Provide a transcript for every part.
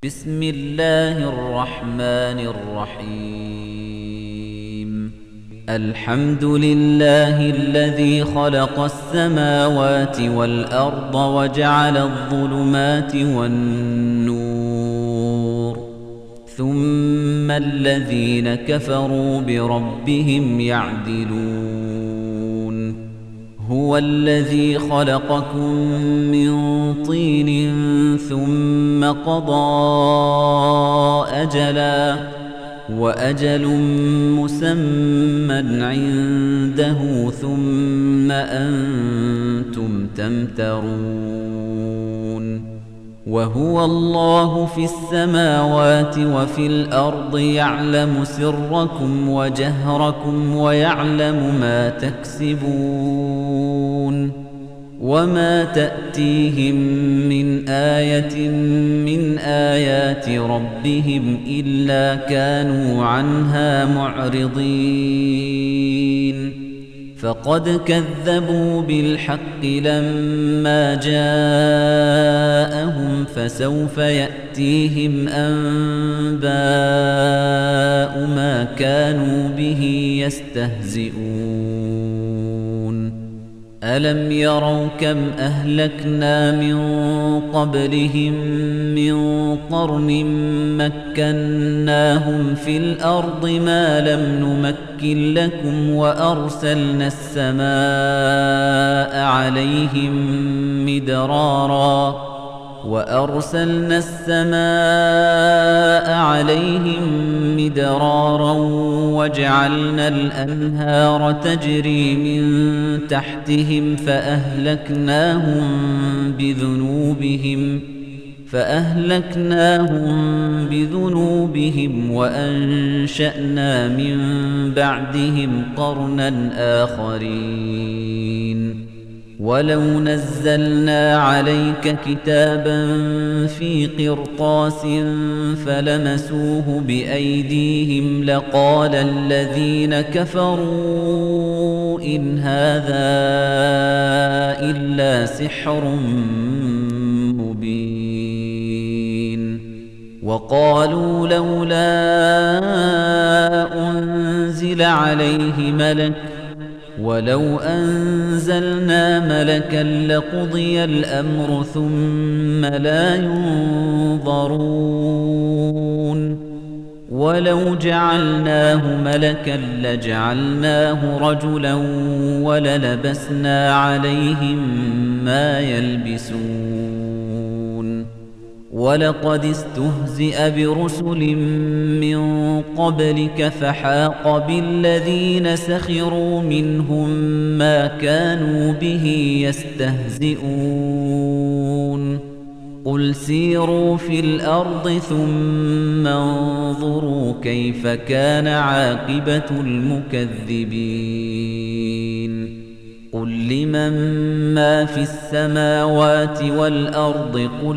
بسم الله الرحمن الرحيم الحمد لله الذي خلق السماوات والأرض وجعل الظلمات والنور ثم الذين كفروا بربهم يعدلون هو الذي خلقكم من طين ثم قضى أجلا وأجل مسمى عنده ثم أنتم تمترون وهو الله في السماوات وفي الأرض يعلم سركم وجهركم ويعلم ما تكسبون وما تأتيهم من آية من آيات ربهم إلا كانوا عنها معرضين فقد كذبوا بالحق لما جاءهم فسوف يأتيهم أنباء ما كانوا به يستهزئون ألم يروا كم أهلكنا من قبلهم من قرن مكناهم في الأرض ما لم نمكن لكم وأرسلنا السماء عليهم مدرارا وجعلنا الأنهار تجري من تحتهم فأهلكناهم بذنوبهم وأنشأنا من بعدهم قرنا آخرين ولو نزلنا عليك كتابا في قرطاس فلمسوه بأيديهم لقال الذين كفروا إن هذا إلا سحر مبين وقالوا لولا أنزل عليه ملك ولو أنزلنا ملكا لقضي الأمر ثم لا ينظرون ولو جعلناه ملكا لجعلناه رجلا وللبسنا عليهم ما يلبسون ولقد استهزئ برسل من قبلك فحاق بالذين سخروا منهم ما كانوا به يستهزئون قل سيروا في الأرض ثم انظروا كيف كان عاقبة المكذبين قل لمن ما في السماوات والأرض قل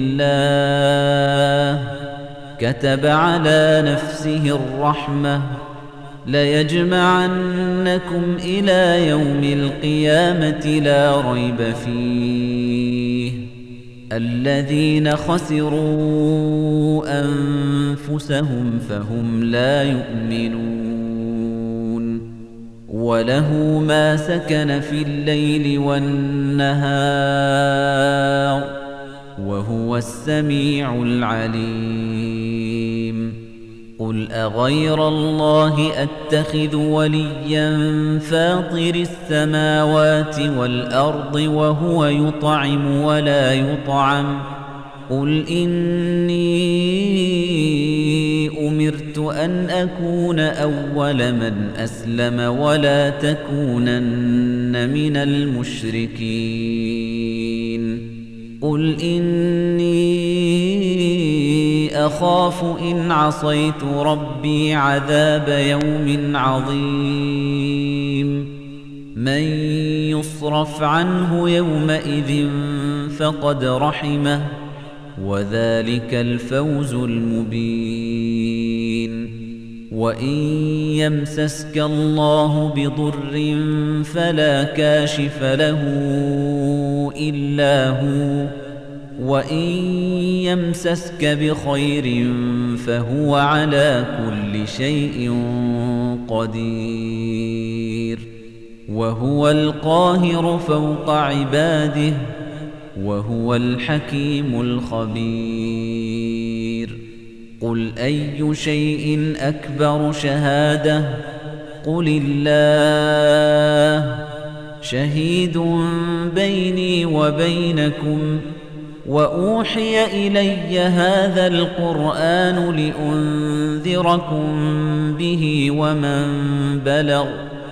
لله كتب على نفسه الرحمة ليجمعنكم إلى يوم القيامة لا ريب فيه الذين خسروا أنفسهم فهم لا يؤمنون وله ما سكن في الليل والنهار وهو السميع العليم قل أغير الله أتخذ وليا فاطر السماوات والأرض وهو يطعم ولا يطعم قل إني أمرت أن أكون أول من أسلم ولا تكونن من المشركين قل إني أخاف إن عصيت ربي عذاب يوم عظيم من يصرف عنه يومئذ فقد رحمه وذلك الفوز المبين وإن يمسسك الله بضر فلا كاشف له إلا هو وإن يمسسك بخير فهو على كل شيء قدير وهو القاهر فوق عباده وهو الحكيم الخبير قل أي شيء أكبر شهادة قل الله شهيد بيني وبينكم وأوحي إلي هذا القرآن لأنذركم به ومن بلغ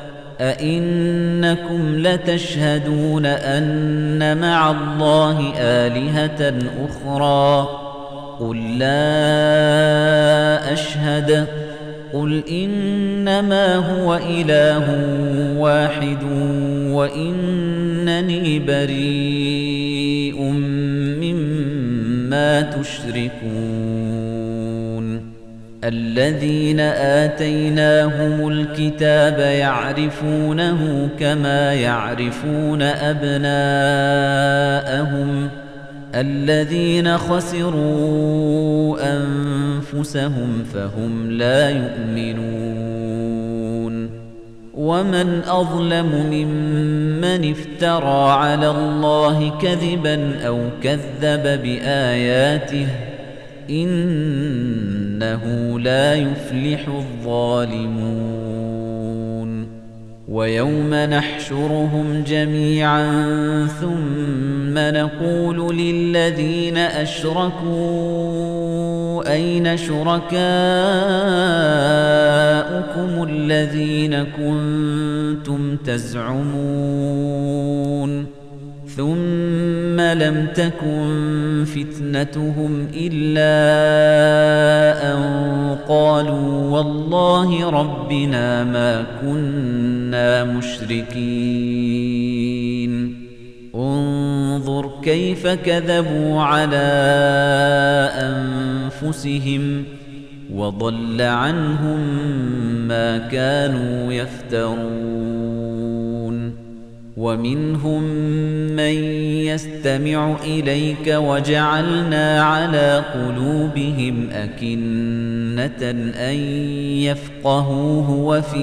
أئنكم لتشهدون أن مع الله آلهة أخرى قل لا أشهد قل إنما هو إله واحد وإنني بريء مما تشركون الذين آتيناهم الكتاب يعرفونه كما يعرفون أبناءهم الذين خسروا أنفسهم فهم لا يؤمنون ومن أظلم ممن افترى على الله كذبا أو كذب بآياته إنه لا يفلح الظالمون ويوم نحشرهم جميعا ثم نقول للذين أشركوا أين شركاؤكم الذين كنتم تزعمون ثم لم تكن فتنتهم إلا أن قالوا والله ربنا ما كنا مشركين انظر كيف كذبوا على أنفسهم وضل عنهم ما كانوا يفترون ومنهم من يستمع إليك وجعلنا على قلوبهم أكنة أن يفقهوه وفي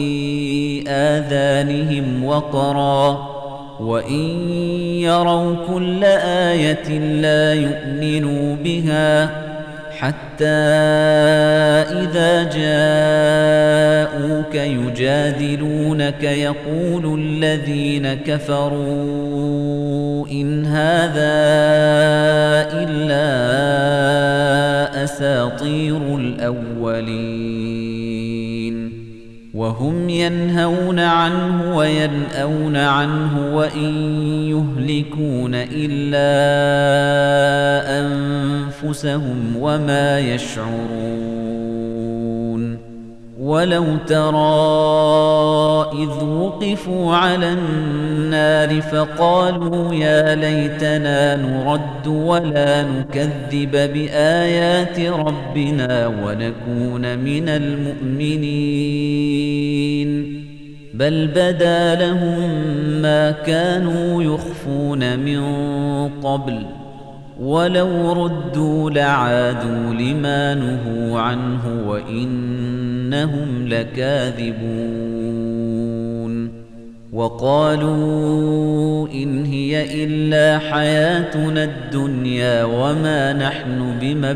آذانهم وقرا وإن يروا كل آية لا يؤمنوا بها حتى إذا جاءوك يجادلونك يقول الذين كفروا إن هذا إلا أساطير الأولين وهم ينهون عنه وينأون عنه وإن يهلكون إلا أنفسهم وما يشعرون ولو ترى إذ وقفوا على النار فقالوا يا ليتنا نرد ولا نكذب بآيات ربنا ونكون من المؤمنين بل بدا لهم ما كانوا يخفون من قبل ولو ردوا لعادوا لما نهوا عنه وإنهم لكاذبون وقالوا إن هي إلا حياتنا الدنيا وما نحن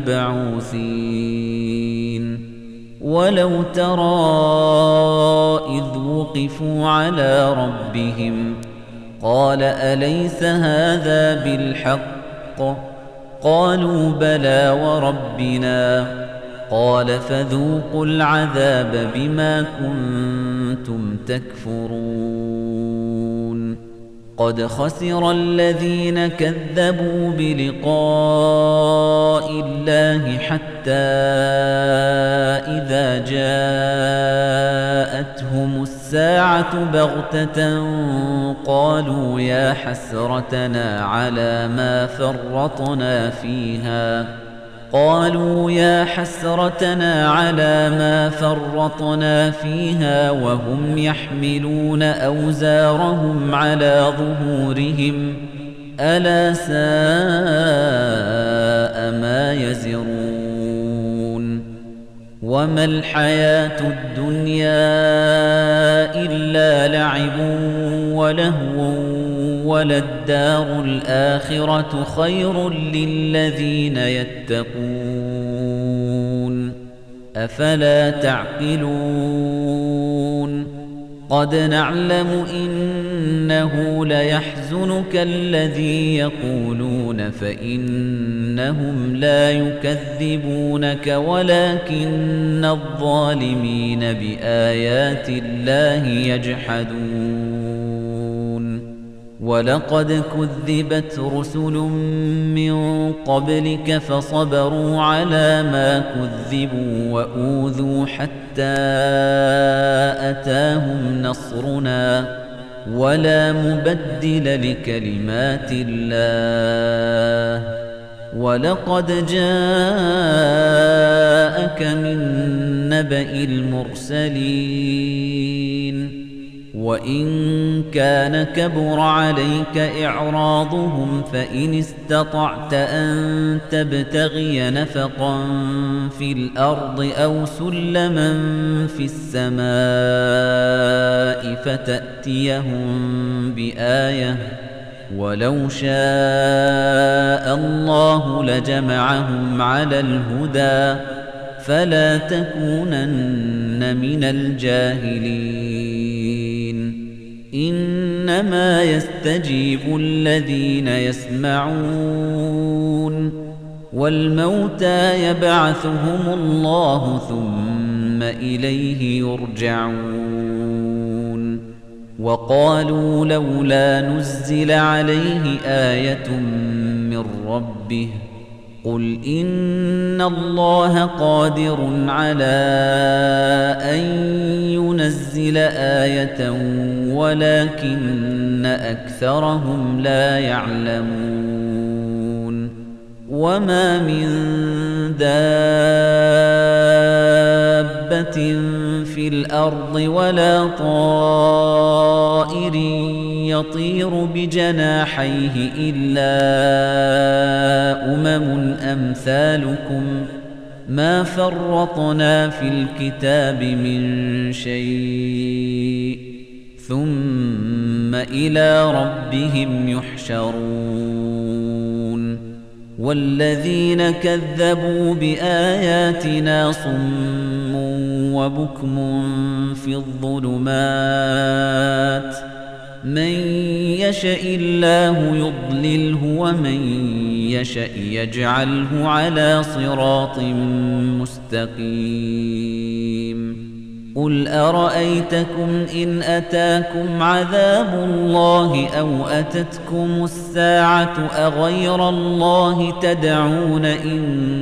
بمبعوثين ولو ترى إذ وقفوا على ربهم قال أليس هذا بالحق قالوا بلى وربنا قال فذوقوا العذاب بما كنتم تكفرون قد خسر الذين كذبوا بلقاء الله حتى إذا جاءتهم الساعة بغتة قالوا يا حسرتنا على ما فرطنا فيها وهم يحملون أوزارهم على ظهورهم ألا ساء ما يزرون وما الحياة الدنيا إلا لعب ولهو وللدار الآخرة خير للذين يتقون أفلا تعقلون قد نعلم إنه ليحزنك الذي يقولون فإنهم لا يكذبونك ولكن الظالمين بآيات الله يجحدون ولقد كذبت رسل من قبلك فصبروا على ما كذبوا وأوذوا حتى أتاهم نصرنا ولا مبدل لكلمات الله ولقد جاءك من نبأ المرسلين وإن كان كبر عليك إعراضهم فإن استطعت أن تبتغي نفقا في الأرض أو سلما في السماء فتأتيهم بآية ولو شاء الله لجمعهم على الهدى فلا تكونن من الجاهلين إنما يستجيب الذين يسمعون والموتى يبعثهم الله ثم إليه يرجعون وقالوا لولا نزل عليه آية من ربه قل إن الله قادر على أن ينزل آية ولكن أكثرهم لا يعلمون وما من دابة في الأرض ولا طائر يطير بجناحيه إلا أمثالكم ما فرطنا في الكتاب من شيء ثم إلى ربهم يحشرون والذين كذبوا بآياتنا صم وبكم في الظلمات من يشاء الله يضلله ومن يشاء يجعله على صراط مستقيم قل أرأيتكم إن أتاكم عذاب الله أو أتتكم الساعة أغير الله تدعون إن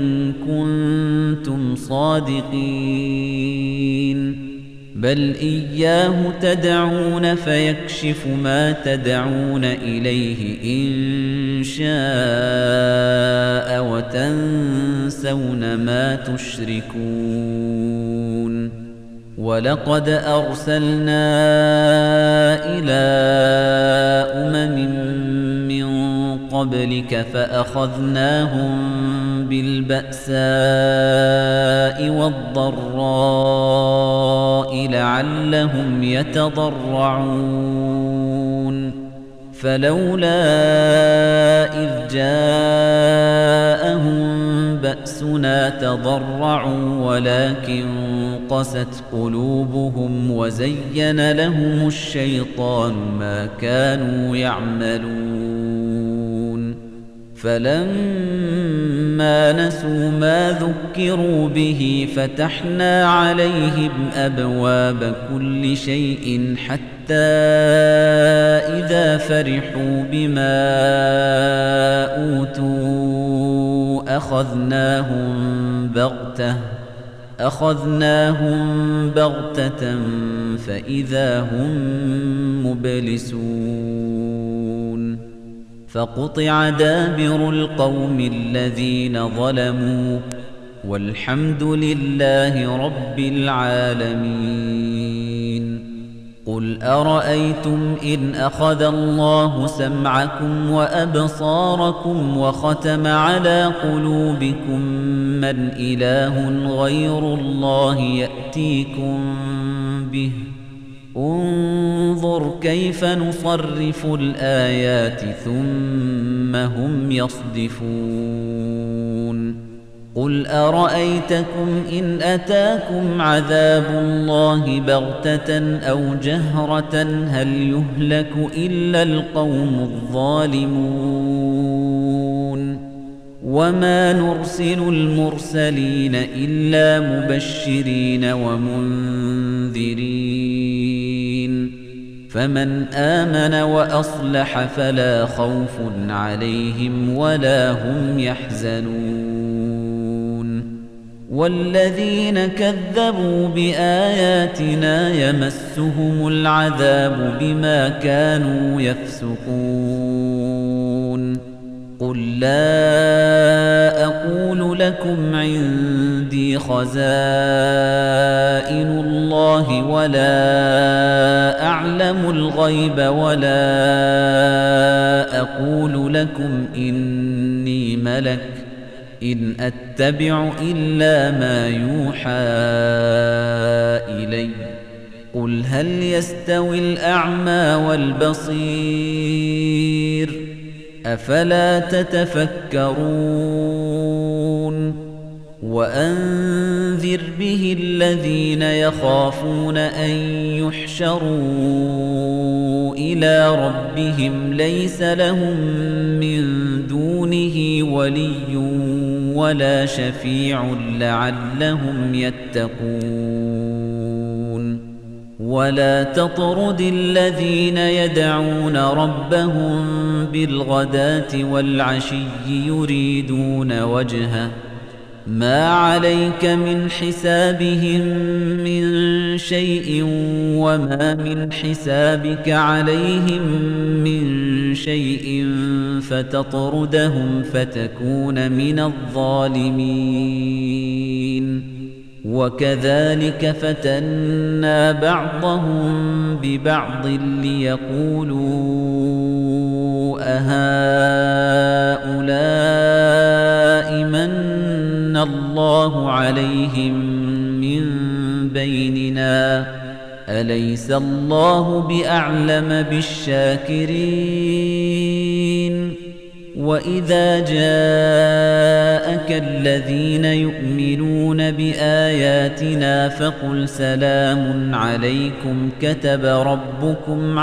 كنتم صادقين بل إياه تدعون فيكشف ما تدعون إليه إن شاء وتنسون ما تشركون ولقد أرسلنا إلى من قبلك فأخذناهم بالبأساء والضراء لعلهم يتضرعون فلولا إذ جاءهم بأسنا تضرعوا ولكن قست قلوبهم وزين لهم الشيطان ما كانوا يعملون فلما نسوا ما ذكروا به فتحنا عليهم أبواب كل شيء حتى إذا فرحوا بما أوتوا أخذناهم بغتة فإذا هم مبلسون فقطع دابر القوم الذين ظلموا والحمد لله رب العالمين قُلْ أَرَأَيْتُمْ إِنْ أَخَذَ اللَّهُ سَمْعَكُمْ وَأَبْصَارَكُمْ وَخَتَمَ عَلَى قُلُوبِكُم مَّنْ إِلَٰهٌ غَيْرُ اللَّهِ يَأْتِيكُم بِهِ ۗ انظُرْ كَيْفَ نُصَرِّفُ الْآيَاتِ ثُمَّ هُمْ يَصْدِفُونَ قُلْ أَرَأَيْتَكُمْ إِنْ أَتَاكُمْ عَذَابُ اللَّهِ بَغْتَةً أَوْ جَهْرَةً هَلْ يُهْلَكُ إِلَّا الْقَوْمُ الظَّالِمُونَ وَمَا نُرْسِلُ الْمُرْسَلِينَ إِلَّا مُبَشِّرِينَ وَمُنذِرِينَ فَمَنْ آمَنَ وَأَصْلَحَ فَلَا خَوْفٌ عَلَيْهِمْ وَلَا هُمْ يَحْزَنُونَ وَالَّذِينَ كَذَّبُوا بِآيَاتِنَا يَمَسُّهُمُ الْعَذَابُ بِمَا كَانُوا يَفْسُقُونَ قُل لَّا أَقُولُ لَكُمْ عِندِي خَزَائِنُ اللَّهِ وَلَا أَعْلَمُ الْغَيْبَ وَلَا أَقُولُ لَكُمْ إِنِّي مَلَكٌ إِنْ أَتَّبِعُ إِلَّا مَا يُوحَىٰ إِلَيَّ قُلْ هَلْ يَسْتَوِي الْأَعْمَىٰ وَالْبَصِيرُ أَفَلَا تَتَفَكَّرُونَ وَأَنذِرْ بِهِ الَّذِينَ يَخَافُونَ أَن يُحْشَرُوا إِلَىٰ رَبِّهِمْ لَيْسَ لَهُم مِّن دُونِهِ وَلِيٌّ وَلَا شَفِيعٌ لَّعَلَّهُمْ يَتَّقُونَ وَلَا تَطْرُدِ الَّذِينَ يَدْعُونَ رَبَّهُم بِالْغَدَاةِ وَالْعَشِيِّ يُرِيدُونَ وَجْهَهُ مَا عَلَيْكَ مِنْ حِسَابِهِم مِّن شَيْءٍ وَمَا مِنْ حِسَابِكَ عَلَيْهِم مِّن شَيْءٍ فَتَطْرُدَهُمْ فَتَكُونَ مِنَ الظَّالِمِينَ وَكَذَلِكَ فَتَنَّا بَعْضَهُم بِبَعْضٍ لِيَقُولُوا أَهَٰؤُلَاءِ مَنَّ اللَّهُ عَلَيْهِم مِّن بَيْنِنَا أَلَيْسَ اللَّهُ بِأَعْلَمَ بِالشَّاكِرِينَ وَإِذَا جَاءَكَ الَّذِينَ يُؤْمِنُونَ بِآيَاتِنَا فَقُلْ سَلَامٌ عَلَيْكُمْ كَتَبَ رَبُّكُمْ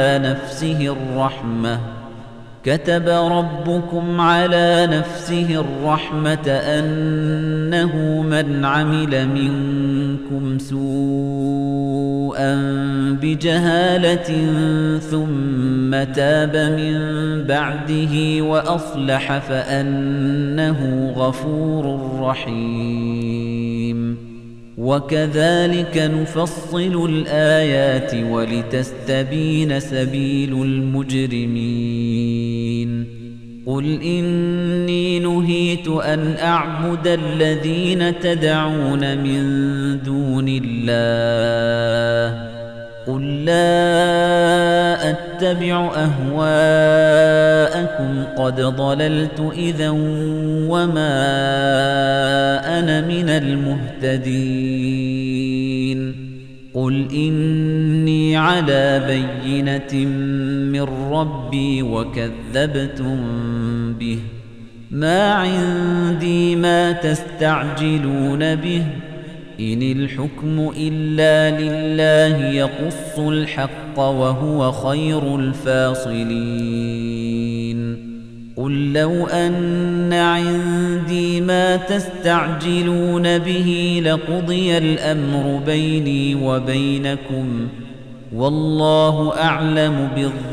عَلَى نَفْسِهِ الرَّحْمَةَ أَنَّهُ مَنْ عَمِلَ مِنكُمْ سُوءًا بِجَهَالَةٍ ثُمَّ تَابَ مِن بَعْدِهِ وَأَصْلَحَ فَأَنَّهُ غَفُورٌ رَّحِيمٌ وَكَذَلِكَ نُفَصِّلُ الْآيَاتِ وَلِتَسْتَبِينَ سَبِيلُ الْمُجْرِمِينَ قُلْ إِنِّي نُهِيتُ أَنْ أَعْبُدَ الَّذِينَ تَدْعُونَ مِن دُونِ اللَّهِ قُل لَّا أَتَّبِعُ أَهْوَاءَكُمْ قَدْ ضَلَلْتُ إِذًا وَمَا أَنَا مِنَ الْمُهْتَدِينَ قُلْ إِنِّي عَلَىٰ بَيِّنَةٍ مِّن رَّبِّي وَكَذَّبْتُم بِهِ مَا عِندِي مَا تَسْتَعْجِلُونَ بِهِ إِنِ الْحُكْمُ إِلَّا لِلَّهِ يَقُصُّ الْحَقَّ وَهُوَ خَيْرُ الْفَاصِلِينَ قُل لَّوْ أَنَّ عِندِي مَا تَسْتَعْجِلُونَ بِهِ لَقُضِيَ الْأَمْرُ بَيْنِي وَبَيْنَكُمْ وَاللَّهُ أَعْلَمُ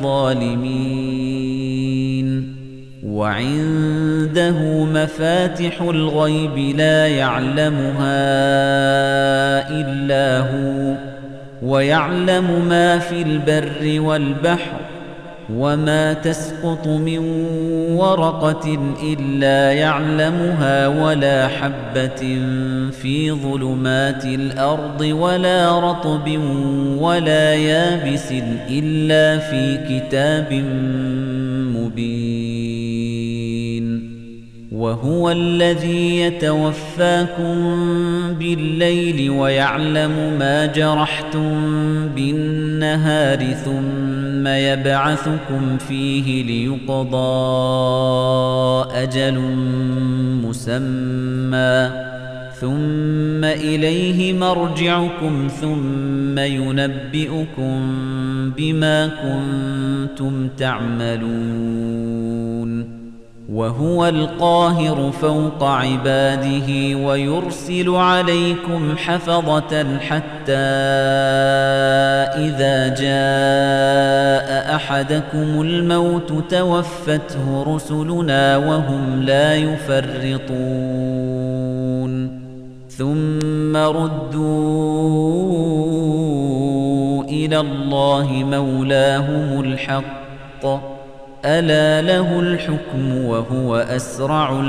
بِالظَّالِمِينَ وَعِندَهُ مَفَاتِحُ الْغَيْبِ لَا يَعْلَمُهَا إِلَّا هُوَ وَيَعْلَمُ مَا فِي الْبَرِّ وَالْبَحْرِ وما تسقط من ورقة إلا يعلمها ولا حبة في ظلمات الأرض ولا رطب ولا يابس إلا في كتاب مبين وهو الذي يتوفاكم بالليل ويعلم ما جرحتم بالنهار ثم يبعثكم فيه ليقضى أجل مسمى ثم إليه مرجعكم ثم ينبئكم بما كنتم تعملون وهو القاهر فوق عباده ويرسل عليكم حفظة حتى إذا جاء أحدكم الموت توفته رسلنا وهم لا يفرطون ثم ردوا إلى الله مولاهم الحق ألا له الحكم وهو أسرع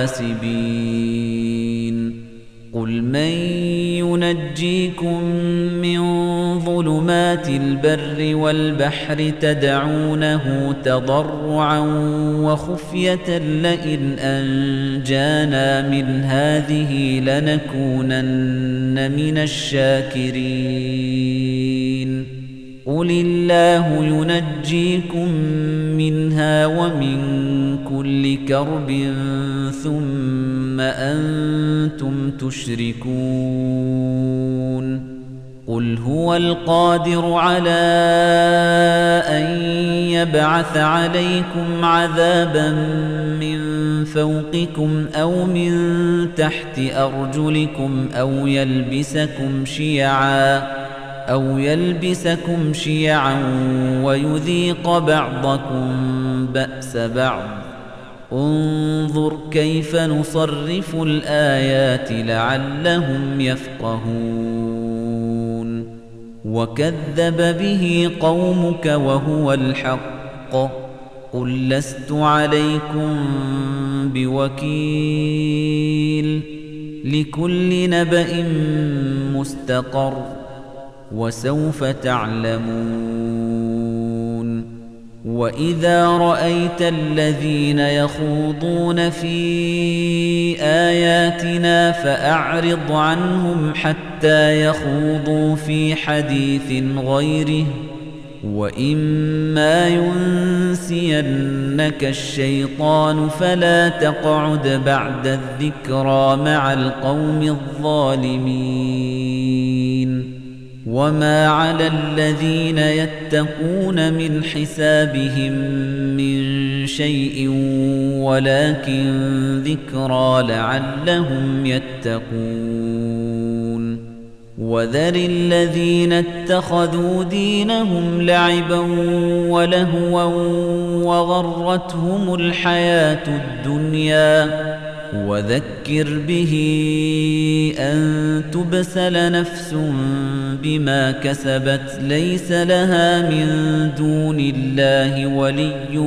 الحاسبين قل من ينجيكم من ظلمات البر والبحر تدعونه تضرعا وخفية لئن أنجانا من هذه لنكونن من الشاكرين قل الله ينجيكم منها ومن كل كرب ثم أنتم تشركون قل هو القادر على أن يبعث عليكم عذابا من فوقكم أو من تحت أرجلكم أو يلبسكم شيعا ويذيق بعضكم بأس بعض انظر كيف نصرف الآيات لعلهم يفقهون وكذب به قومك وهو الحق قل لست عليكم بوكيل لكل نبأ مستقر وسوف تعلمون وإذا رأيت الذين يخوضون في آياتنا فأعرض عنهم حتى يخوضوا في حديث غيره وإما ينسينك الشيطان فلا تقعد بعد الذكرى مع القوم الظالمين وما على الذين يتقون من حسابهم من شيء ولكن ذكرى لعلهم يتقون وذر الذين اتخذوا دينهم لعبا ولهوا وغرتهم الحياة الدنيا وذكر به أن تبسل نفس بما كسبت ليس لها من دون الله ولي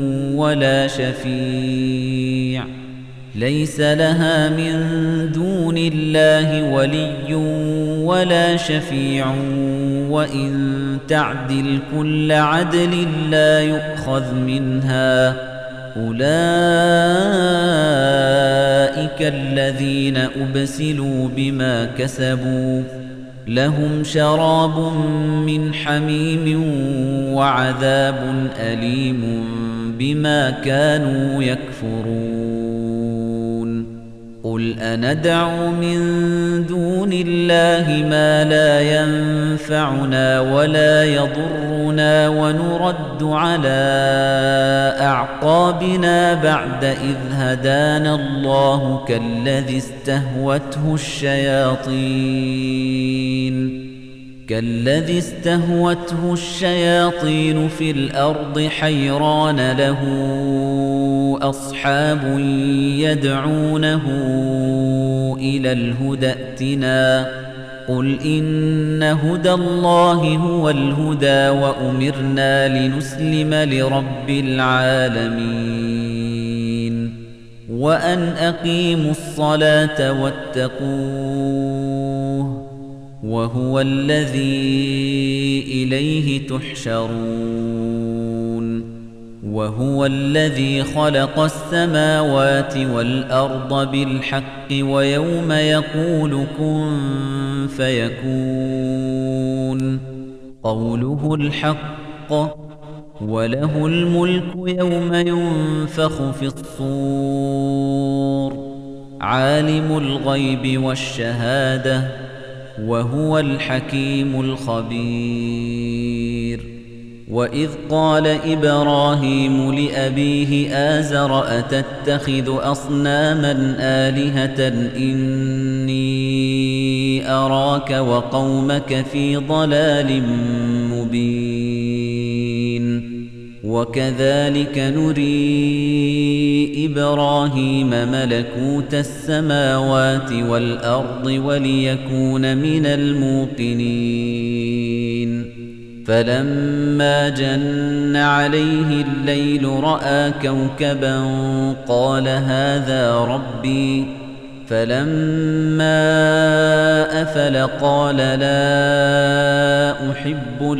ولا شفيع وإن تعدل كل عدل لا يؤخذ منها أولئك الذين أبسلوا بما كسبوا لهم شراب من حميم وعذاب أليم بما كانوا يكفرون قل أندعو من دون الله ما لا ينفعنا ولا يضرنا ونرد على أعقابنا بعد إذ هدانا الله كالذي استهوته الشياطين في الأرض حيران له أصحاب يدعونه إلى الهدى ائتنا قُلْ إِنَّ هُدَى اللَّهِ هُوَ الْهُدَى وَأُمِرْنَا لِنُسْلِمَ لِرَبِّ الْعَالَمِينَ وَأَنْ أَقِيمُوا الصَّلَاةَ وَاتَّقُوهُ وَهُوَ الَّذِي إِلَيْهِ تُحْشَرُونَ وَهُوَ الَّذِي خَلَقَ السَّمَاوَاتِ وَالْأَرْضَ بِالْحَقِّ وَيَوْمَ يَقُولُ كُن فَيَكُونُ قَوْلُهُ الْحَقُّ وَلَهُ الْمُلْكُ يَوْمَ يُنفَخُ فِي الصُّورِ عَالِمُ الْغَيْبِ وَالشَّهَادَةِ وَهُوَ الْحَكِيمُ الْخَبِيرُ وَإِذْ قَالَ إِبْرَاهِيمُ لِأَبِيهِ آزَرَ أَتَتَّخِذُ أَصْنَامًا آلِهَةً إِنِّي أَرَاكَ وَقَوْمَكَ فِي ضَلَالٍ مُبِينٍ وَكَذَلِكَ نُرِي إِبْرَاهِيمَ مَلَكُوتَ السَّمَاوَاتِ وَالْأَرْضِ وَلِيَكُونَ مِنَ الْمُوقِنِينَ فَلَمَّا جَنَّ عَلَيْهِ اللَّيْلُ رَأَىٰ كَوْكَبًا قَالَ هَٰذَا رَبِّي فَلَمَّا أَفَلَ قَالَ لَا أُحِبُّ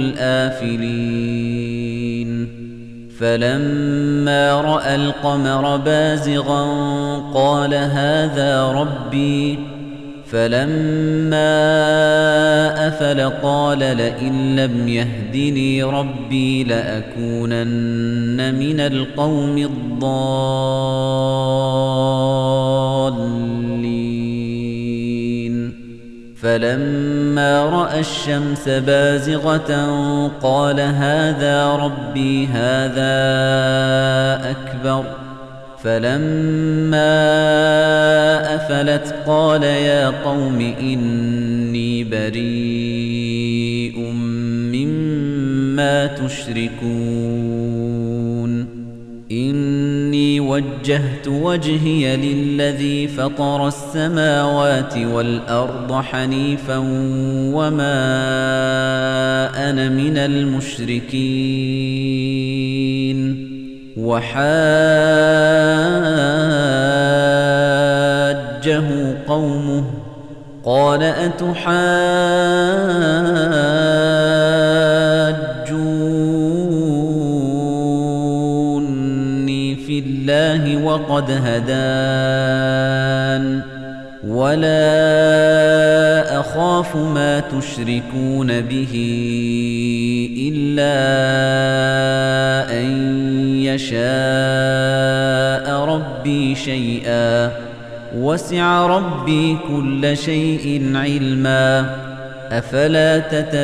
الْآفِلِينَ فَلَمَّا رَأَى الْقَمَرَ بَازِغًا قَالَ هَٰذَا رَبِّي فَلَمَّا أَفَلَ قَالَ لَئِن لَّمْ يَهْدِنِي رَبِّي لَأَكُونَنَّ مِنَ الْقَوْمِ الضَّالِّينَ فَلَمَّا رَأَى الشَّمْسَ بَازِغَةً قَالَ هَٰذَا رَبِّي هَٰذَا أَكْبَرُ فَلَمَّا أَفَلَتْ قَالَ يَا قَوْمِ إِنِّي بَرِيءٌ مِّمَّا تُشْرِكُونَ إِنِّي وَجَّهْتُ وَجْهِيَ لِلَّذِي فَطَرَ السَّمَاوَاتِ وَالْأَرْضَ حَنِيفًا وَمَا أَنَا مِنَ الْمُشْرِكِينَ وَحَاجَّهُ قَوْمُهُ قَالَ أَتُحَاجُّونِّي فِي اللَّهِ وَقَدْ هَدَانِ وَلَا أَخَافُ مَا تُشْرِكُونَ بِهِ إِلَّا أَن يَشَاءَ رَبِّي شَيْئًا وَسِعَ رَبِّي كُلَّ شَيْءٍ عِلْمًا أَفَلَا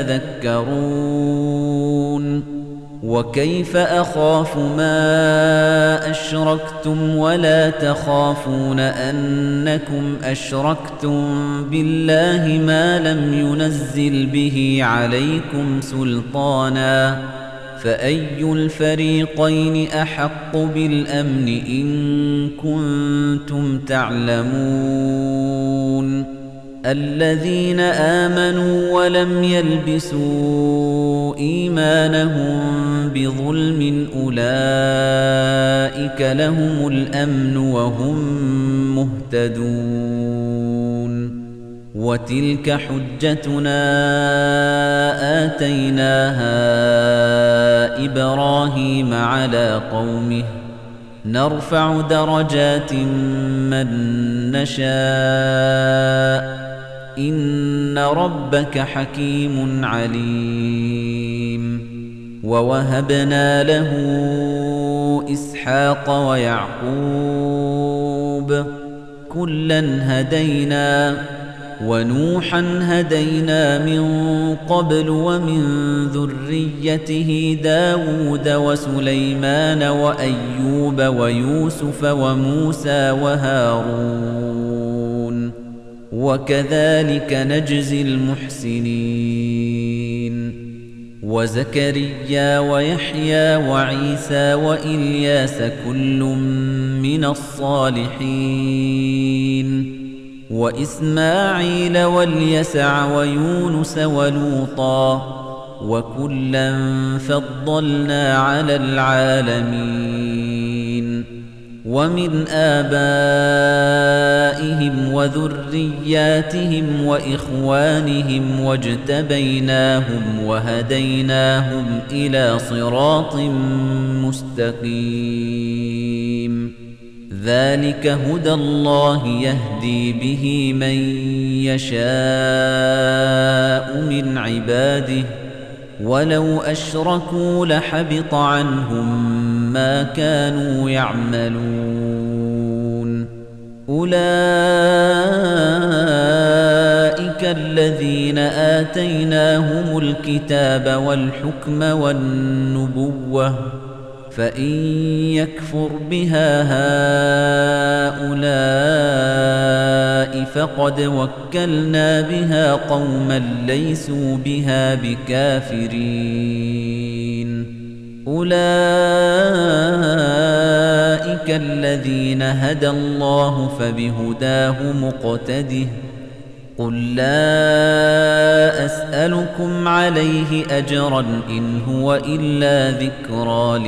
تَتَذَكَّرُونَ وَكَيْفَ أَخَافُ مَا أَشْرَكْتُمْ وَلَا تَخَافُونَ أَنَّكُمْ أَشْرَكْتُمْ بِاللَّهِ مَا لَمْ يُنَزِّلْ بِهِ عَلَيْكُمْ سُلْطَانًا فَأَيُّ الْفَرِيقَيْنِ أَحَقُّ بِالْأَمْنِ إِن كُنتُمْ تَعْلَمُونَ الَّذِينَ آمَنُوا وَلَمْ يَلْبِسُوا إِيمَانَهُم بِظُلْمٍ أُولَئِكَ لَهُمُ الْأَمْنُ وَهُم مُّهْتَدُونَ وَتِلْكَ حُجَّتُنَا آتَيْنَاهَا إِبْرَاهِيمَ عَلَىٰ قَوْمِهِ نَرْفَعُ دَرَجَاتٍ مَّن نَّشَاءُ إِنَّ رَبَّكَ حَكِيمٌ عَلِيمٌ وَوَهَبْنَا لَهُ إِسْحَاقَ وَيَعْقُوبَ كُلًّا هَدَيْنَا وَنُوحًا هَدَيْنَا مِن قَبْلُ وَمِن ذُرِّيَّتِهِ دَاوُودَ وَسُلَيْمَانَ وَأَيُّوبَ وَيُوسُفَ وَمُوسَى وَهَارُونَ وَكَذَلِكَ نَجْزِي الْمُحْسِنِينَ وَزَكَرِيَّا وَيَحْيَىٰ وَعِيسَىٰ وَإِلْيَاسَ كُلٌّ مِّنَ الصَّالِحِينَ وإسماعيل واليسع ويونس ولوطا وكلا فضلنا على العالمين ومن آبائهم وذرياتهم وإخوانهم واجتبيناهم وهديناهم إلى صراط مستقيم ذلك هدى الله يهدي به من يشاء من عباده ولو أشركوا لحبط عنهم ما كانوا يعملون أولئك الذين آتيناهم الكتاب والحكم والنبوة فإن يكفر بها هؤلاء فقد وكلنا بها قوما ليسوا بها بكافرين أولئك الذين هدى الله فبهداه مقتده قل لا أسألكم عليه أجرا إن هو إلا ذكرى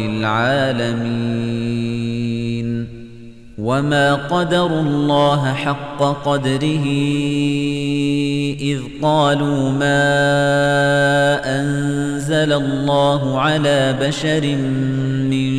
للعالمين وما قدروا الله حق قدره إذ قالوا ما أنزل الله على بشر من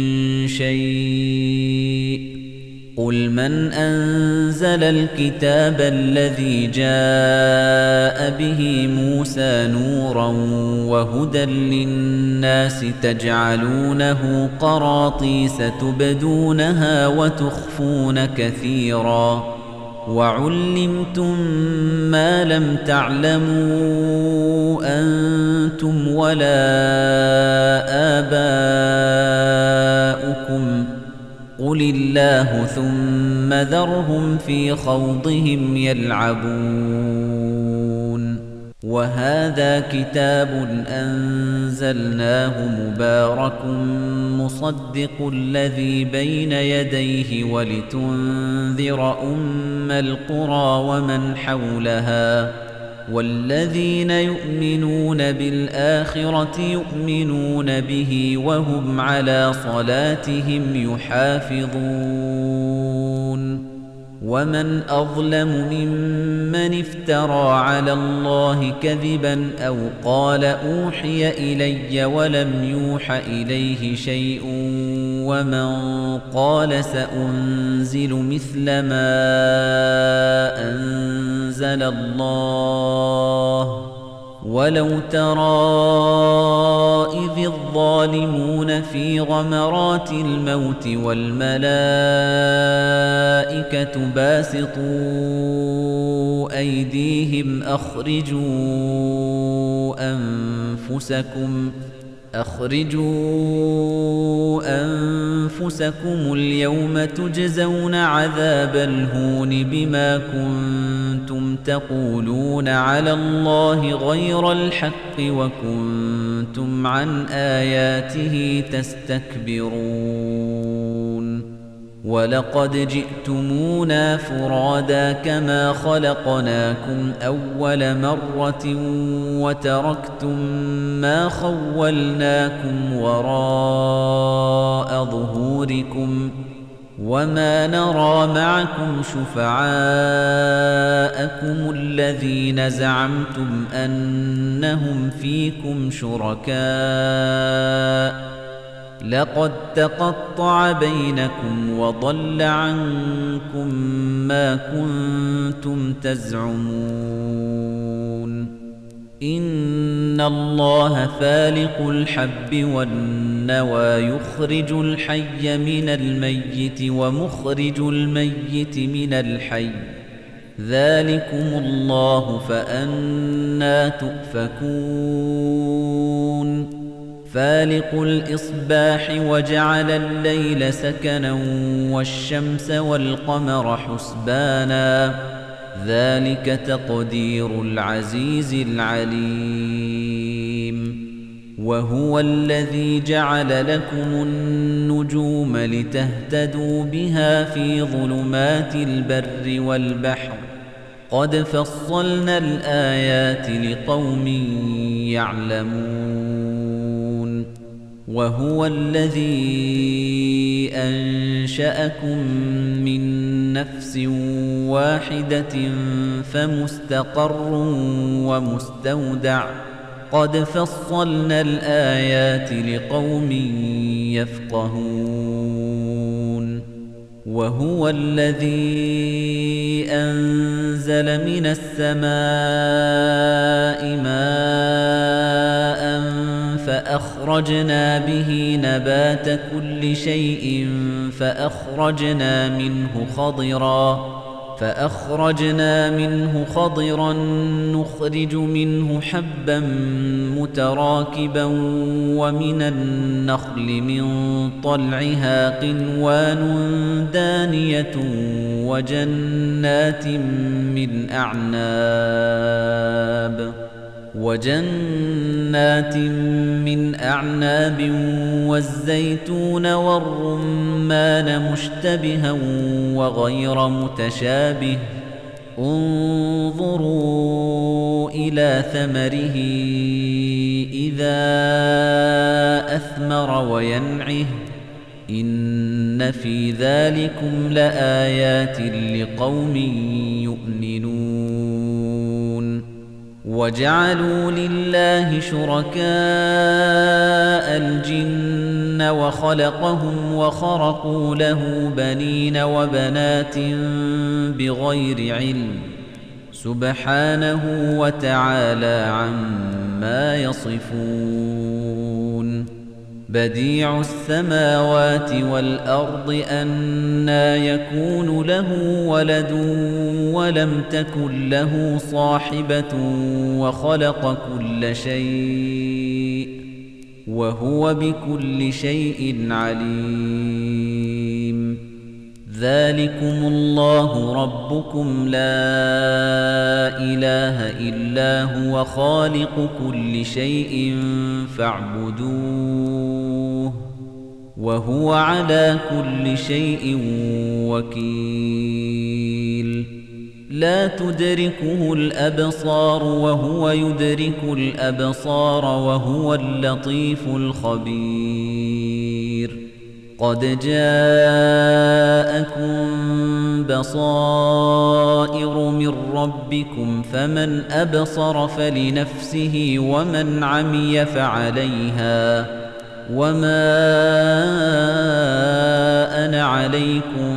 شيء قل من أنزل الكتاب الذي جاء به موسى نورا وهدى للناس تجعلونه قراطيس تبدونها وتخفون كثيرا وعلمتم ما لم تعلموا أنتم ولا آباؤكم قل الله ثم ذرهم في خوضهم يلعبون وهذا كتاب أنزلناه مبارك مصدق الذي بين يديه ولتنذر أم القرى ومن حولها والذين يؤمنون بالآخرة يؤمنون به وهم على صلاتهم يحافظون ومن أظلم ممن افترى على الله كذبا أو قال أوحي إلي ولم يوح إليه شيء ومن قال سأنزل مثل ما أنزل الله ولو ترى إذ الظالمون في غمرات الموت والملائكة باسطوا أيديهم أخرجوا أنفسكم اليوم تجزون عذاب الهون بما كنتم تقولون على الله غير الحق وكنتم عن آياته تستكبرون ولقد جئتمونا فرادا كما خلقناكم أول مرة وتركتم ما خولناكم وراء ظهوركم وما نرى معكم شفعاءكم الذين زعمتم أنهم فيكم شركاء لقد تقطع بينكم وضل عنكم ما كنتم تزعمون إن الله فالق الحب والنوى يخرج الحي من الميت ومخرج الميت من الحي ذلكم الله فأنى تؤفكون فالق الإصباح وجعل الليل سكنا والشمس والقمر حسبانا ذلك تقدير العزيز العليم وهو الذي جعل لكم النجوم لتهتدوا بها في ظلمات البر والبحر قد فصلنا الآيات لقوم يعلمون وهو الذي أنشأكم من نفس واحدة فمستقر ومستودع قد فصلنا الآيات لقوم يفقهون وهو الذي أنزل من السماء ماء فأخرجنا به نبات كل شيء فأخرجنا منه خضرا نخرج منه حبا متراكبا ومن النخل من طلعها قنوان دانية وجنات من أعناب والزيتون والرمان مشتبها وغير متشابه انظروا إلى ثمره إذا أثمر وينعه إن في ذلكم لآيات لقوم يؤمنون وجعلوا لله شركاء الجن وخلقهم وخرقوا له بنين وبنات بغير علم سبحانه وتعالى عما يصفون بديع السماوات والأرض أنى يكون له ولد ولم تكن له صاحبة وخلق كل شيء وهو بكل شيء عليم ذلكم الله ربكم لا إله إلا هو خالق كل شيء فاعبدوه وهو على كل شيء وكيل لا تدركه الأبصار وهو يدرك الأبصار وهو اللطيف الخبير قد جاءكم بصائر من ربكم فمن أبصر فلنفسه ومن عمي فعليها وما أنا عليكم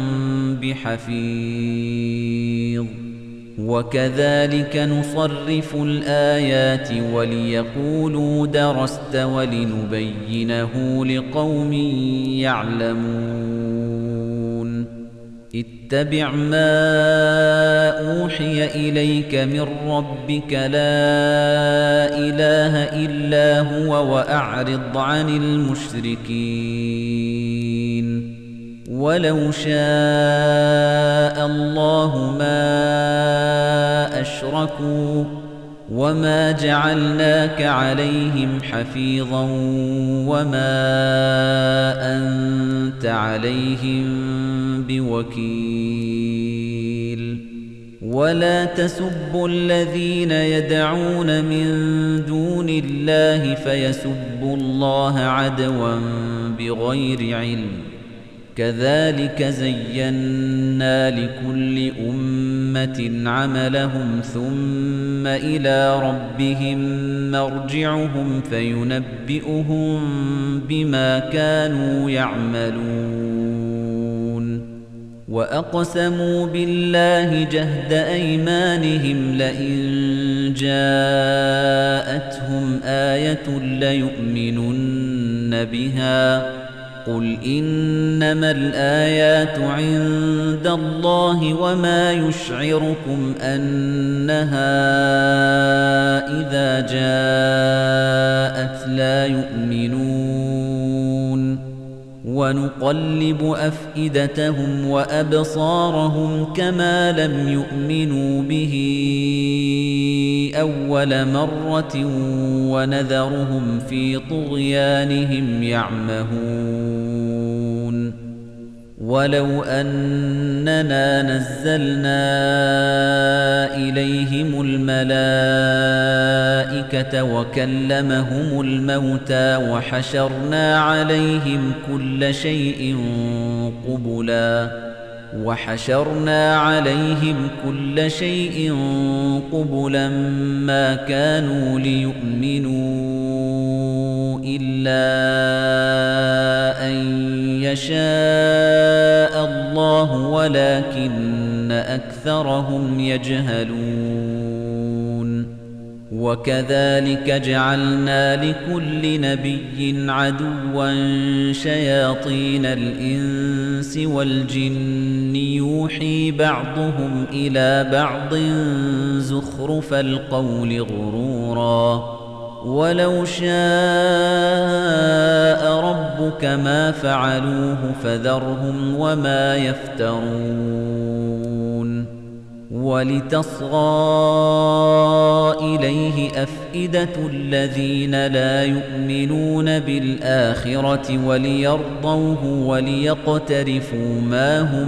بحفيظ وكذلك نصرف الآيات وليقولوا درست ولنبينه لقوم يعلمون اتبع ما أوحي إليك من ربك لا إله إلا هو وأعرض عن المشركين ولو شاء الله ما أشركوا وما جعلناك عليهم حفيظا وما أنت عليهم بوكيل ولا تسبوا الذين يدعون من دون الله فيسبوا الله عدوا بغير علم كذلك زينا لكل أمة عملهم ثم إلى ربهم مرجعهم فينبئهم بما كانوا يعملون وأقسموا بالله جهد أيمانهم لئن جاءتهم آية ليؤمنن بها قل إنما الآيات عند الله وما يشعركم أنها إذا جاءت لا يؤمنون ونقلب أفئدتهم وأبصارهم كما لم يؤمنوا به أول مرة ونذرهم في طغيانهم يعمهون ولو أننا نزلنا إليهم الملائكة وكلمهم الموتى وحشرنا عليهم كل شيء قبلا ما كانوا ليؤمنوا إلا أن يشاء الله ولكن أكثرهم يجهلون وكذلك جعلنا لكل نبي عدوا شياطين الإنس والجن يوحي بعضهم إلى بعض زخرف القول غرورا ولو شاء ربك ما فعلوه فذرهم وما يفترون ولتصغى إليه أفئدة الذين لا يؤمنون بالآخرة وليرضوه وليقترفوا ما هم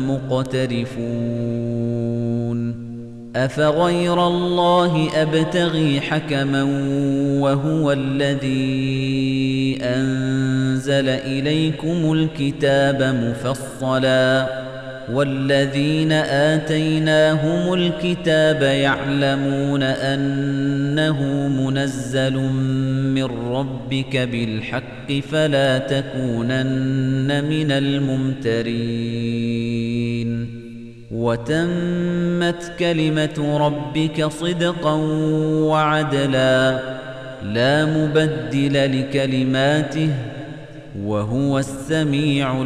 مقترفون أفغير الله أبتغي حكما وهو الذي أنزل إليكم الكتاب مفصلا والذين آتيناهم الكتاب يعلمون أنه منزل من ربك بالحق فلا تكونن من الممترين وتمت كلمة ربك صدقا وعدلا لا مبدل لكلماته وهو السميع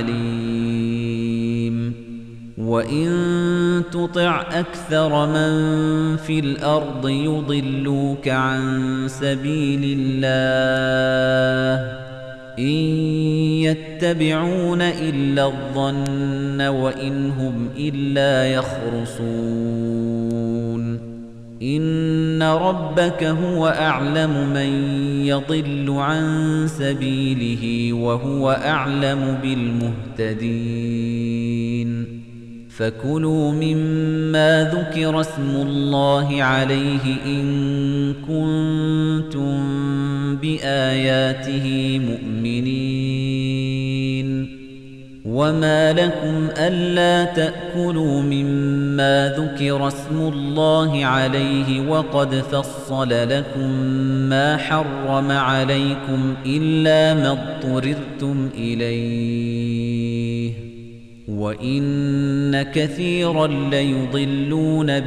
العليم وإن تطع أكثر من في الأرض يضلوك عن سبيل الله إن يتبعون إلا الظن وإن هم إلا يخرصون إن ربك هو أعلم من يضل عن سبيله وهو أعلم بالمهتدين فكلوا مما ذكر اسم الله عليه إن كنتم بآياته مؤمنين وما لكم ألا تأكلوا مما ذكر اسم الله عليه وقد فصل لكم ما حرم عليكم إلا ما اضطررتم إليه وإن كثيرا ليضلون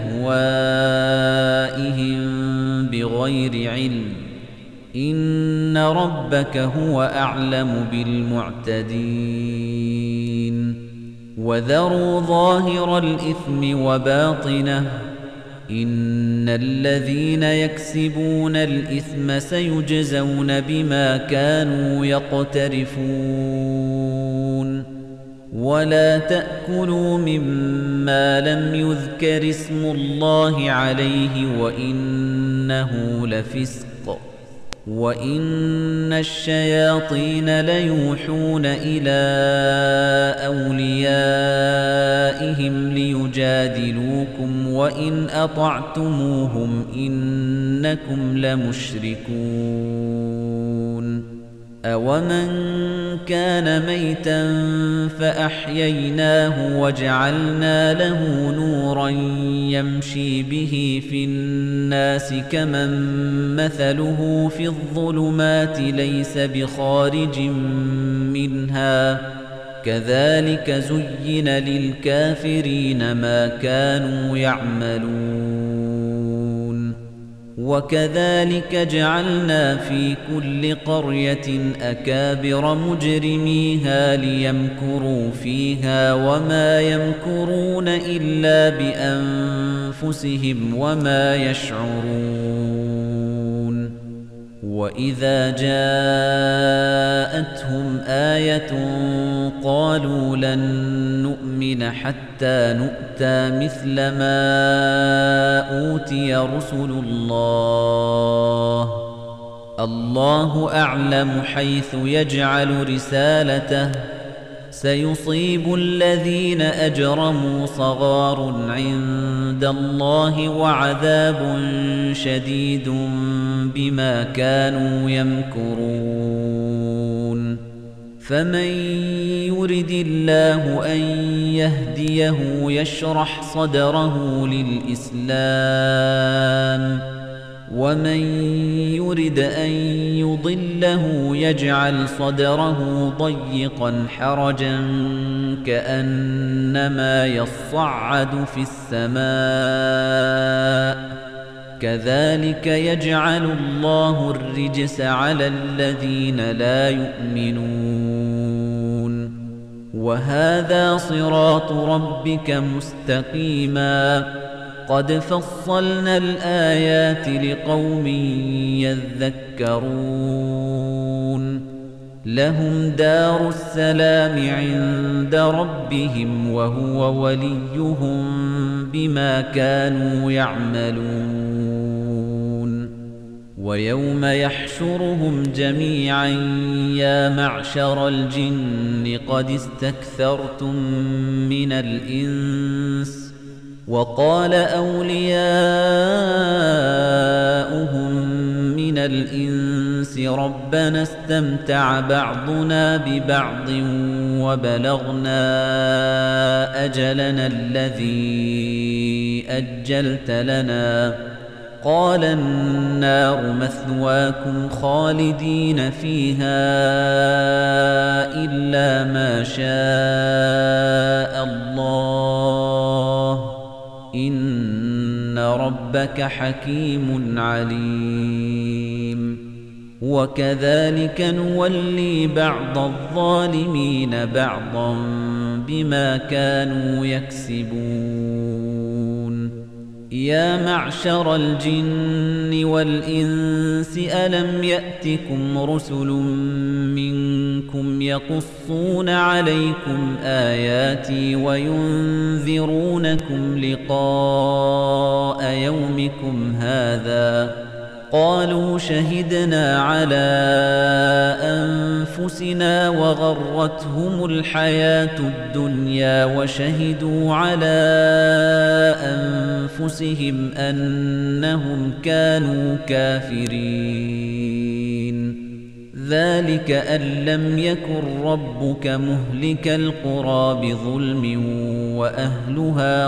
بأهوائهم بغير علم إن ربك هو أعلم بالمعتدين وذروا ظاهر الإثم وباطنه إن الذين يكسبون الإثم سيجزون بما كانوا يقترفون ولا تأكلوا مما لم يذكر اسم الله عليه وإنه لفسق وإن الشياطين ليوحون إلى أوليائهم ليجادلوكم وإن أطعتموهم إنكم لمشركون أومن كان ميتا فأحييناه وجعلنا له نورا يمشي به في الناس كمن مثله في الظلمات ليس بخارج منها كذلك زين للكافرين ما كانوا يعملون وكذلك جعلنا في كل قرية أكابر مجرميها ليمكروا فيها وما يمكرون إلا بأنفسهم وما يشعرون وإذا جاءتهم آية قالوا لن نؤمن حتى نؤتى مثل ما أوتي رسل الله أعلم حيث يجعل رسالته سيصيب الذين أجرموا صغار عند الله وعذاب شديد بما كانوا يمكرون فمن يرد الله أن يهديه يشرح صدره للإسلام ومن يرد أن يضله يجعل صدره ضيقا حرجا كأنما يصعد في السماء كذلك يجعل الله الرجس على الذين لا يؤمنون وهذا صراط ربك مستقيما قد فصلنا الآيات لقوم يذكرون لهم دار السلام عند ربهم وهو وليهم بما كانوا يعملون ويوم يحشرهم جميعا يا معشر الجن قد استكثرتم من الإنس وقال أولياؤهم من الإنس ربنا استمتع بعضنا ببعض وبلغنا أجلنا الذي أجلت لنا قال النار مثواكم خالدين فيها إلا ما شاء الله إن ربك حكيم عليم وكذلك نولي بعض الظالمين بعضا بما كانوا يكسبون يا معشر الجن والإنس ألم يأتكم رسل منكم يقصون عليكم آياتي وينذرونكم لقاء يومكم هذا قالوا شهدنا على أنفسنا وغرتهم الحياة الدنيا وشهدوا على أنفسهم أنهم كانوا كافرين ذلك أن لم يكن ربك مهلك القرى بظلم وأهلها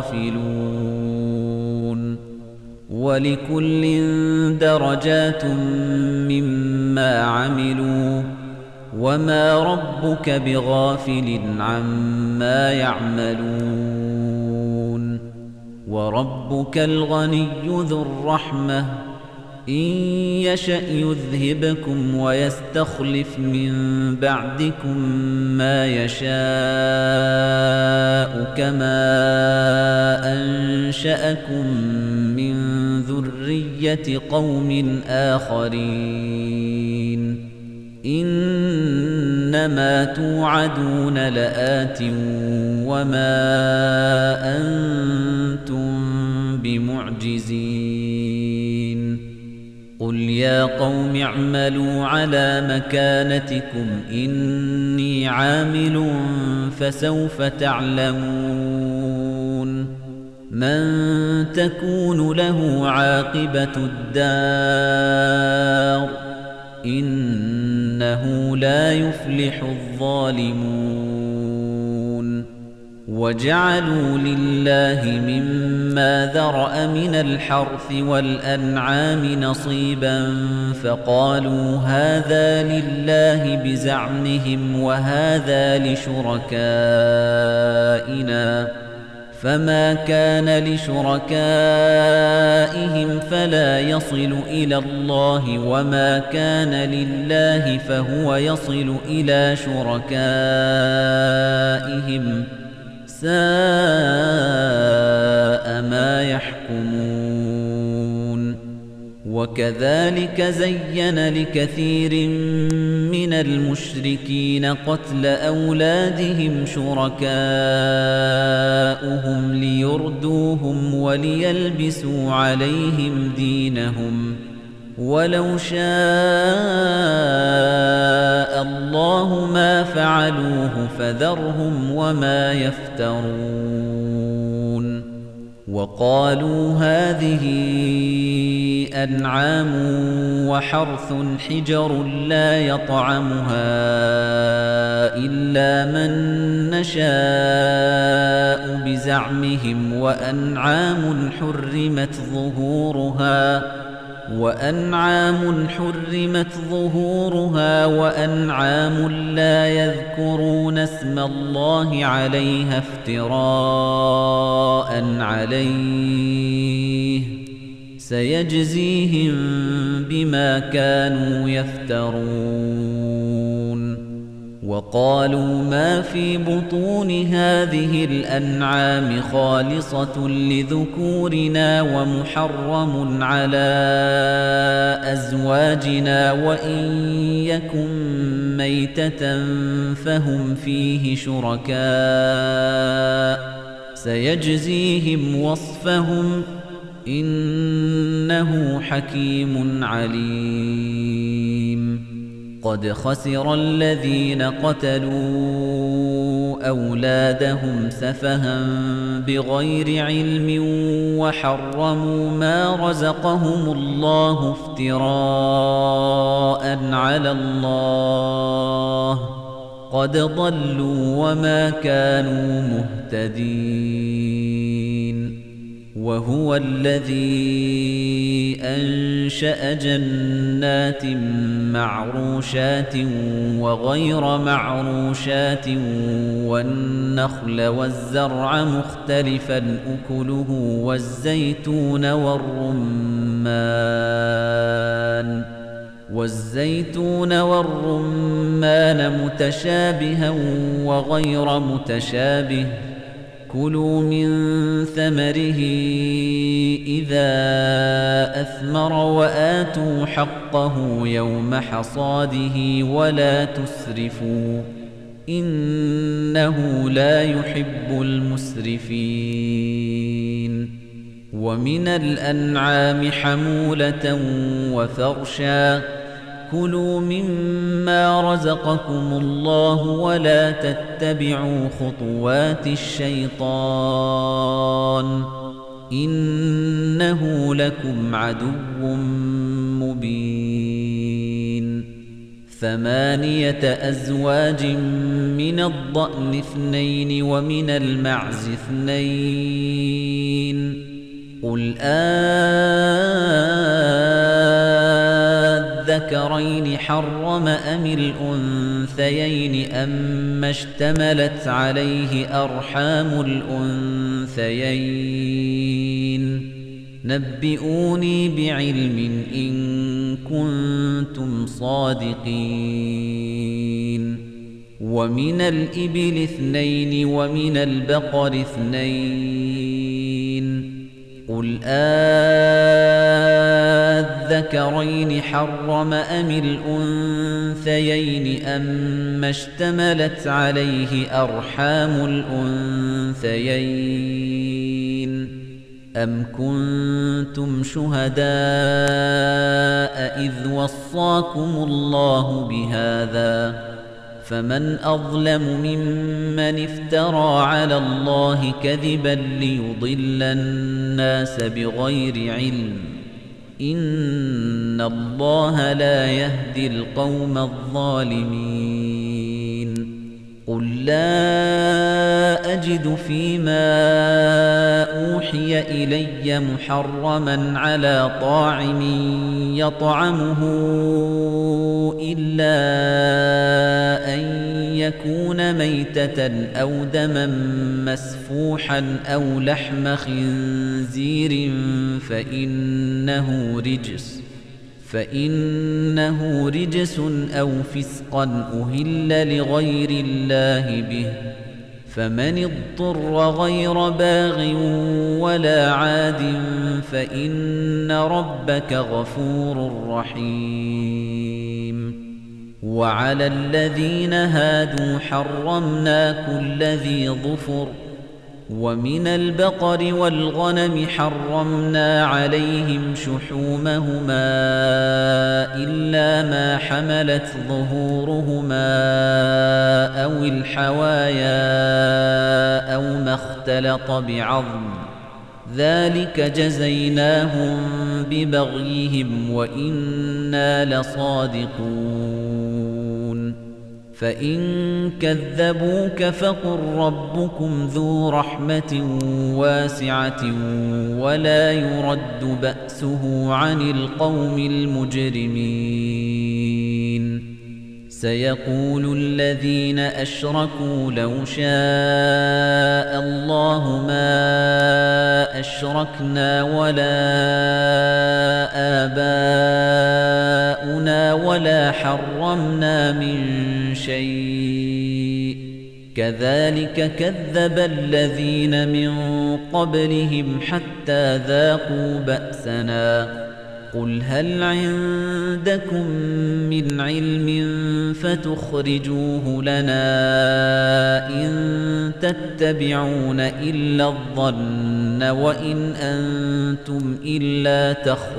غافلون ولكل درجات مما عملوا وما ربك بغافل عما يعملون وربك الغني ذو الرحمة إن يشأ يذهبكم ويستخلف من بعدكم ما يشاء كما أنشأكم من ذرية قوم آخرين إنما توعدون لآت وما أنتم بمعجزين قل يا قوم اعملوا على مكانتكم إني عامل فسوف تعلمون من تكون له عاقبة الدار إنه لا يفلح الظالمون وجعلوا لله مما ذرأ من الحرث والأنعام نصيبا فقالوا هذا لله بزعمهم وهذا لشركائنا فما كان لشركائهم فلا يصل إلى الله وما كان لله فهو يصل إلى شركائهم ساء ما يحكمون وكذلك زين لكثير من المشركين قتل أولادهم شركاؤهم ليردوهم وليلبسوا عليهم دينهم وَلَوْ شَاءَ اللَّهُ مَا فَعَلُوهُ فَذَرْهُمْ وَمَا يَفْتَرُونَ وَقَالُوا هَٰذِهِ أَنْعَامٌ وَحَرْثٌ حِجْرٌ لَّا يَطْعَمُهَا إِلَّا مَن نَّشَاءُ بِزَعْمِهِمْ وَأَنْعَامٌ حُرِّمَتْ ظُهُورُهَا وَأَنْعَامٌ لَّا يَذْكُرُونَ اسْمَ اللَّهِ عَلَيْهَا افْتِرَاءً عَلَيْهِ سَيَجْزِيهِم بِمَا كَانُوا يَفْتَرُونَ وَقَالُوا مَا فِي بُطُونِ هَٰذِهِ الْأَنْعَامِ خَالِصَةٌ لِّذُكُورِنَا وَمُحَرَّمٌ عَلَىٰ أَزْوَاجِنَا وَإِن يَكُن مَّيْتَةً فَهُمْ فِيهِ شُرَكَاءُ سَيَجْزِيهِمْ وَصْفَهُمْ إِنَّهُ حَكِيمٌ عَلِيمٌ قَدْ خَسِرَ الَّذِينَ قَتَلُوا أَوْلَادَهُمْ سَفَهًا بِغَيْرِ عِلْمٍ وَحَرَّمُوا مَا رَزَقَهُمُ اللَّهُ افْتِرَاءً عَلَى اللَّهِ قَدْ ضَلُّوا وَمَا كَانُوا مُهْتَدِينَ وَهُوَ الَّذِي أَنشَأَ جَنَّاتٍ مَّعْرُوشَاتٍ وَغَيْرَ مَعْرُوشَاتٍ وَالنَّخْلَ وَالزَّرْعَ مُخْتَلِفًا أُكُلُهُ وَالزَّيْتُونَ وَالرُّمَّانَ مُتَشَابِهًا وَغَيْرَ مُتَشَابِهٍ كُلُوا مِن ثَمَرِهِ إِذَا أَثْمَرَ وَآتُوا حَقَّهُ يَوْمَ حَصَادِهِ وَلَا تُسْرِفُوا إِنَّهُ لَا يُحِبُّ الْمُسْرِفِينَ وَمِنَ الْأَنْعَامِ حَمُولَةً وَفَرْشًا كُلُوا مِمَّا رَزَقَكُمُ اللَّهُ وَلَا تَتَّبِعُوا خُطُوَاتِ الشَّيْطَانِ إِنَّهُ لَكُمْ عَدُوٌّ مُّبِينٌ 8 أزواج من الضأن 2 ومن المعز 2 قل الذكرين حرم أم الأنثيين أما اشتملت عليه أرحام الأنثيين نبئوني بعلم إن كنتم صادقين ومن الإبل 2 ومن البقر 2 قل الذكرين حرم أم الأنثيين أما اشتملت عليه أرحام الأنثيين أم كنتم شهداء إذ وصاكم الله بهذا فمن أظلم ممن افترى على الله كذبا ليضل الناس بغير علم إن الله لا يهدي القوم الظالمين قل لا أجد فيما أوحي إلي محرما على طاعم يطعمه إلا أن يكون ميتة أو دما مسفوحا أو لحم خنزير فإنه رجس أو فسقا أهل لغير الله به فمن اضطر غير باغ ولا عاد فإن ربك غفور رحيم وعلى الذين هادوا حرمنا كل ذي ظفر ومن البقر والغنم حرمنا عليهم شحومهما إلا ما حملت ظهورهما أو الحوايا أو ما اختلط بعظم ذلك جزيناهم ببغيهم وإنا لصادقون فإن كذبوك فقل ربكم ذو رحمة واسعة ولا يرد بأسه عن القوم المجرمين سيقول الذين أشركوا لو شاء الله ما أشركنا ولا آباؤنا ولا حرمنا من شيء كذلك كذب الذين من قبلهم حتى ذاقوا بأسنا قل هل عندكم من علم فتخرجوه لنا إن تتبعون إلا الظن وإن أنتم إلا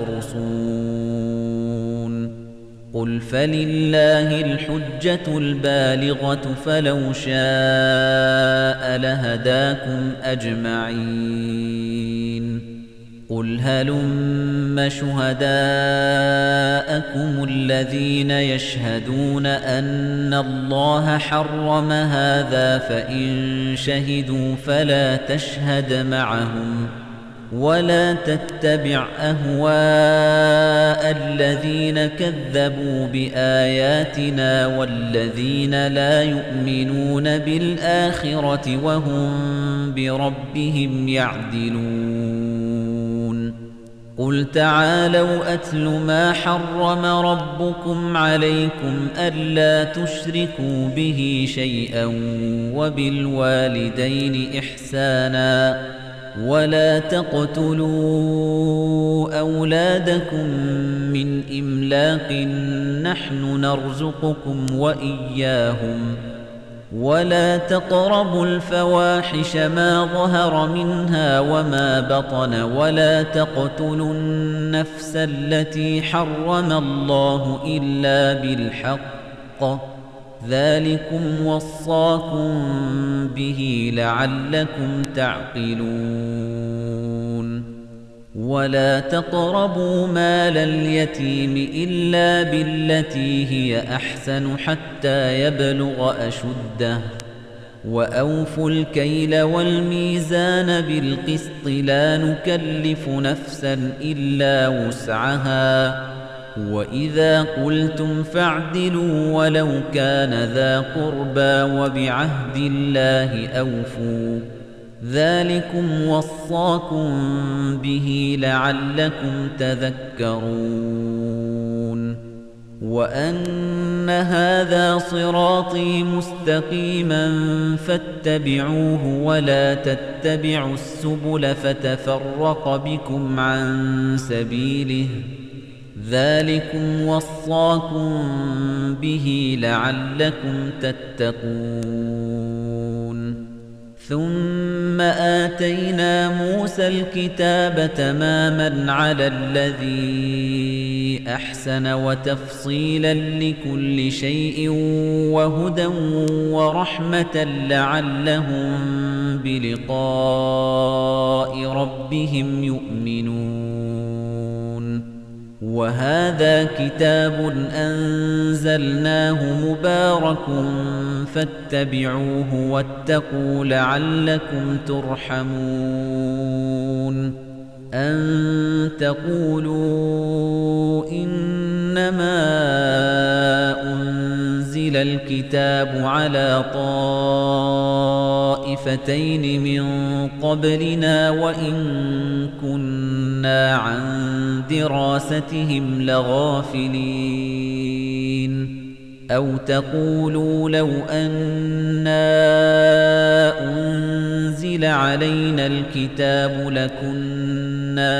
تخرصون قل فلله الحجة البالغة فلو شاء لهداكم أجمعين قل هلم شهداءكم الذين يشهدون أن الله حرم هذا فإن شهدوا فلا تشهد معهم ولا تتبع أهواء الذين كذبوا بآياتنا والذين لا يؤمنون بالآخرة وهم بربهم يعدلون قل تعالوا أتل ما حرم ربكم عليكم ألا تشركوا به شيئا وبالوالدين إحسانا ولا تقتلوا أولادكم من إملاق نحن نرزقكم وإياهم ولا تقربوا الفواحش ما ظهر منها وما بطن ولا تقتلوا النفس التي حرم الله إلا بالحق ذلكم وصاكم به لعلكم تعقلون ولا تقربوا مال اليتيم إلا بالتي هي أحسن حتى يبلغ أشده وأوفوا الكيل والميزان بالقسط لا نكلف نفسا إلا وسعها وإذا قلتم فاعدلوا ولو كان ذا قربى وبعهد الله أوفوا ذلكم وصاكم به لعلكم تذكرون وأن هذا صراطي مستقيما فاتبعوه ولا تتبعوا السبل فتفرق بكم عن سبيله ذلكم وصاكم به لعلكم تتقون ثم آتينا موسى الكتاب تماما على الذي أحسن وتفصيلا لكل شيء وهدى ورحمة لعلهم بلقاء ربهم يؤمنون وهذا كتاب أنزلناه مبارك فاتبعوه واتقوا لعلكم ترحمون أن تقولوا إنما أنزل الكتاب على طائفتين من قبلنا وإن كنا عن دراستهم لغافلين أو تقولوا لو أنا أنزل علينا الكتاب لكنا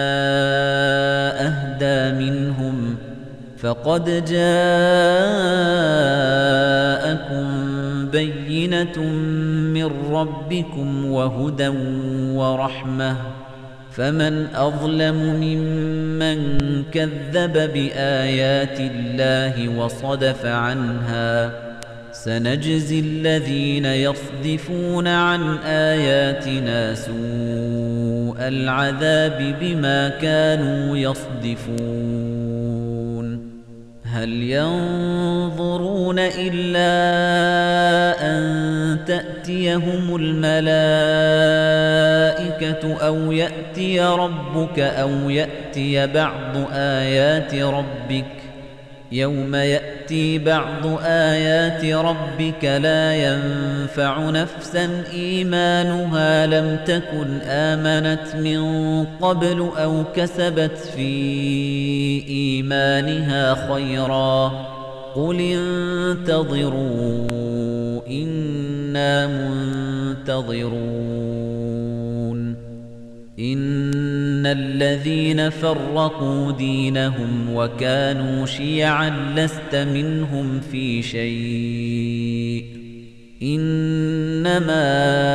أهدى منهم فقد جاءكم بَيِّنَةٌ مِّن رَّبِّكُمْ وَهُدًى وَرَحْمَةٌ فَمَنْ أَظْلَمُ مِمَّن كَذَّبَ بِآيَاتِ اللَّهِ وَصَدَفَ عَنْهَا سَنَجْزِي الَّذِينَ يَصْدِفُونَ عَنْ آيَاتِنَا سُوءَ الْعَذَابِ بِمَا كَانُوا يَصْدِفُونَ هَلْ يَنظُرُونَ إِلَّا أَن تَأْتِيَهُمُ الْمَلَائِكَةُ أَوْ يَأْتِيَ رَبُّكَ أَوْ يَأْتِيَ بَعْضُ آيَاتِ رَبِّكَ يَوْمَ يَأْتِي بَعْضُ آيَاتِ رَبِّكَ لَا يَنفَعُ نَفْسًا إِيمَانُهَا لَمْ تَكُنْ آمَنَتْ مِنْ قَبْلُ أَوْ كَسَبَتْ في إيمانها خيرا قل انتظروا إنا منتظرون إن الذين فرقوا دينهم وكانوا شيعا لست منهم في شيء إنما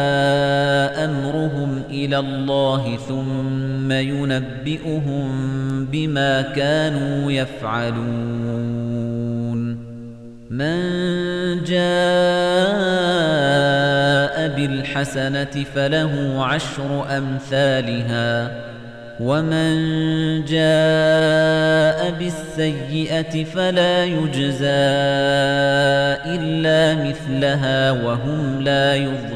أمرهم إلى الله ثم ينبئهم بما كانوا يفعلون من جاء بالحسنة فله عشر أمثالها ومن جاء بالسيئة فلا يجزى إلا مثلها وهم لا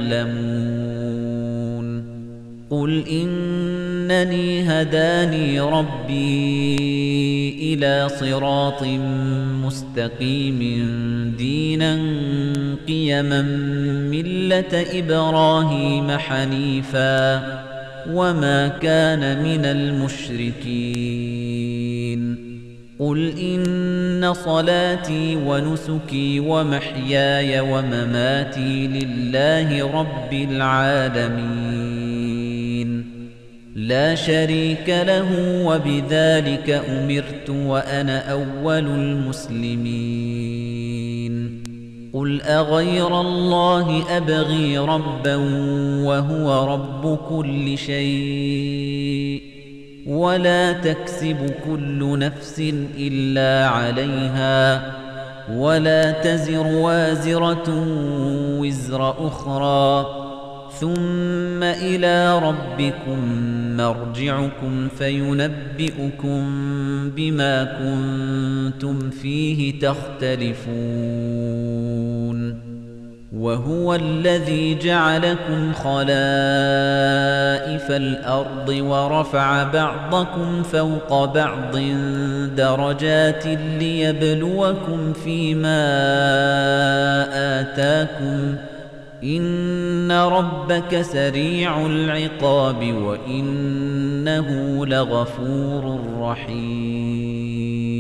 يظلمون قل إنني هداني ربي إلى صراط مستقيم دينا قيما ملة إبراهيم حنيفا وما كان من المشركين قل إن صلاتي ونسكي ومحياي ومماتي لله رب العالمين لا شريك له وبذلك أمرت وأنا أول المسلمين قل أغير الله أبغي ربا وهو رب كل شيء ولا تكسب كل نفس إلا عليها ولا تزر وازرة وزر أخرى ثم إلى ربكم مرجعكم فينبئكم بما كنتم فيه تختلفون وهو الذي جعلكم خلائف الأرض ورفع بعضكم فوق بعض درجات ليبلوكم فيما آتاكم إن ربك سريع العقاب وإنه لغفور رحيم